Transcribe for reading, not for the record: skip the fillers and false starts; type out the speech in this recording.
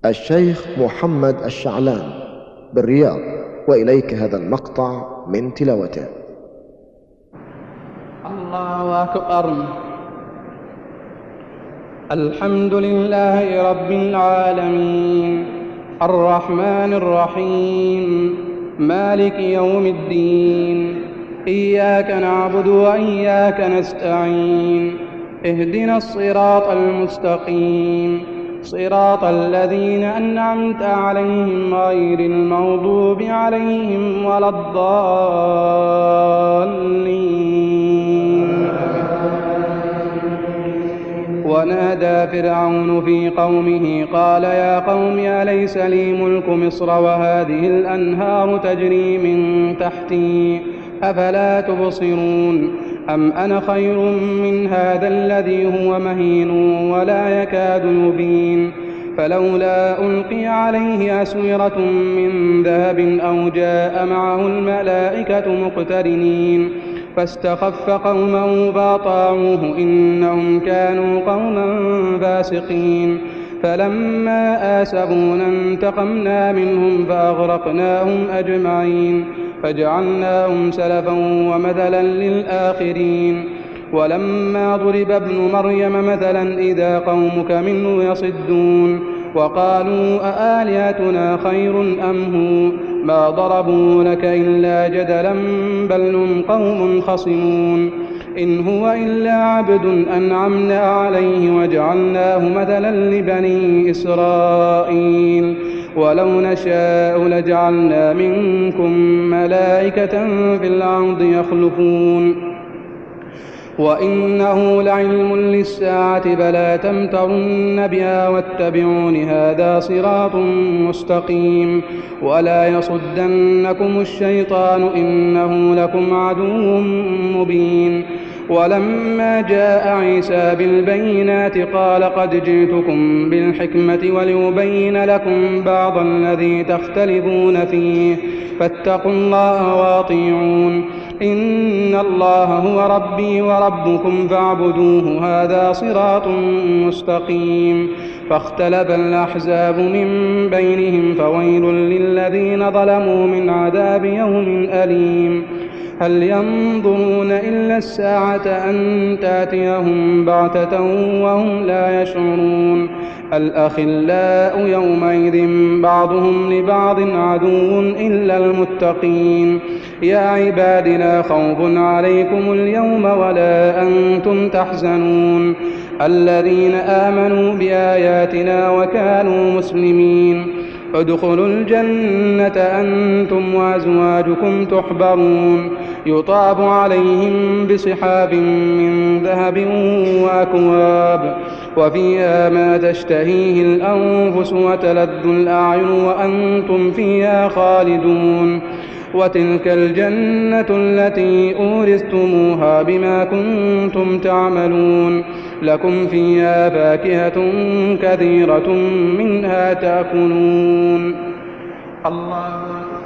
الشيخ محمد الشعلان بالرياض، وإليك هذا المقطع من تلاوته. الله أكبر. الحمد لله رب العالمين، الرحمن الرحيم، مالك يوم الدين، إياك نعبد وإياك نستعين، اهدنا الصراط المستقيم، صراط الذين أنعمت عليهم غير المغضوب عليهم ولا الضالين. ونادى فرعون في قومه قال يا قوم أليس لي ملك مصر وهذه الأنهار تجري من تحتي أفلا تبصرون أم أنا خير من هذا الذي هو مهين ولا يكاد يبين فلولا ألقي عليه أسورة من ذهب أو جاء معه الملائكة مقترنين فاستخف قومه فأطاعوه إنهم كانوا قوما فاسقين فلما آسفونا انتقمنا منهم فأغرقناهم أجمعين فجعلناهم سلفا ومثلا للآخرين ولما ضرب ابن مريم مثلا إذا قومك منه يصدون وقالوا أآلهتنا خير أم هو ما ضربوا لك إلا جدلا بل هم قوم خصمون إن هو إلا عبد أنعمنا عليه وجعلناه مثلا لبني إسرائيل ولو نشاء لجعلنا منكم ملائكة في الأرض يخلفون وإنه لعلم للساعة فلا تمترن بها واتبعون هذا صراط مستقيم ولا يصدنكم الشيطان إنه لكم عدو مبين ولما جاء عيسى بالبينات قال قد جئتكم بالحكمة ولأبين لكم بعض الذي تختلفون فيه فاتقوا الله وأطيعون إن الله هو ربي وربكم فاعبدوه هذا صراط مستقيم فاختلف الأحزاب من بينهم فويل للذين ظلموا من عذاب يوم أليم هل ينظرون إلا الساعة أن تأتيهم بغتة وهم لا يشعرون الأخلاء يومئذ بعضهم لبعض عدو إلا المتقين يا عباد لا خوف عليكم اليوم ولا أنتم تحزنون الذين آمنوا بآياتنا وكانوا مسلمين ادخلوا الجنة أنتم وأزواجكم تحبرون يطاف عليهم بصحاف من ذهب وأكواب وفيها ما تشتهيه الأنفس وتلذ الأعين وأنتم فيها خالدون وتلك الجنة التي أورثتموها بما كنتم تعملون لكم فيها فاكهة كثيرة منها تأكلون الله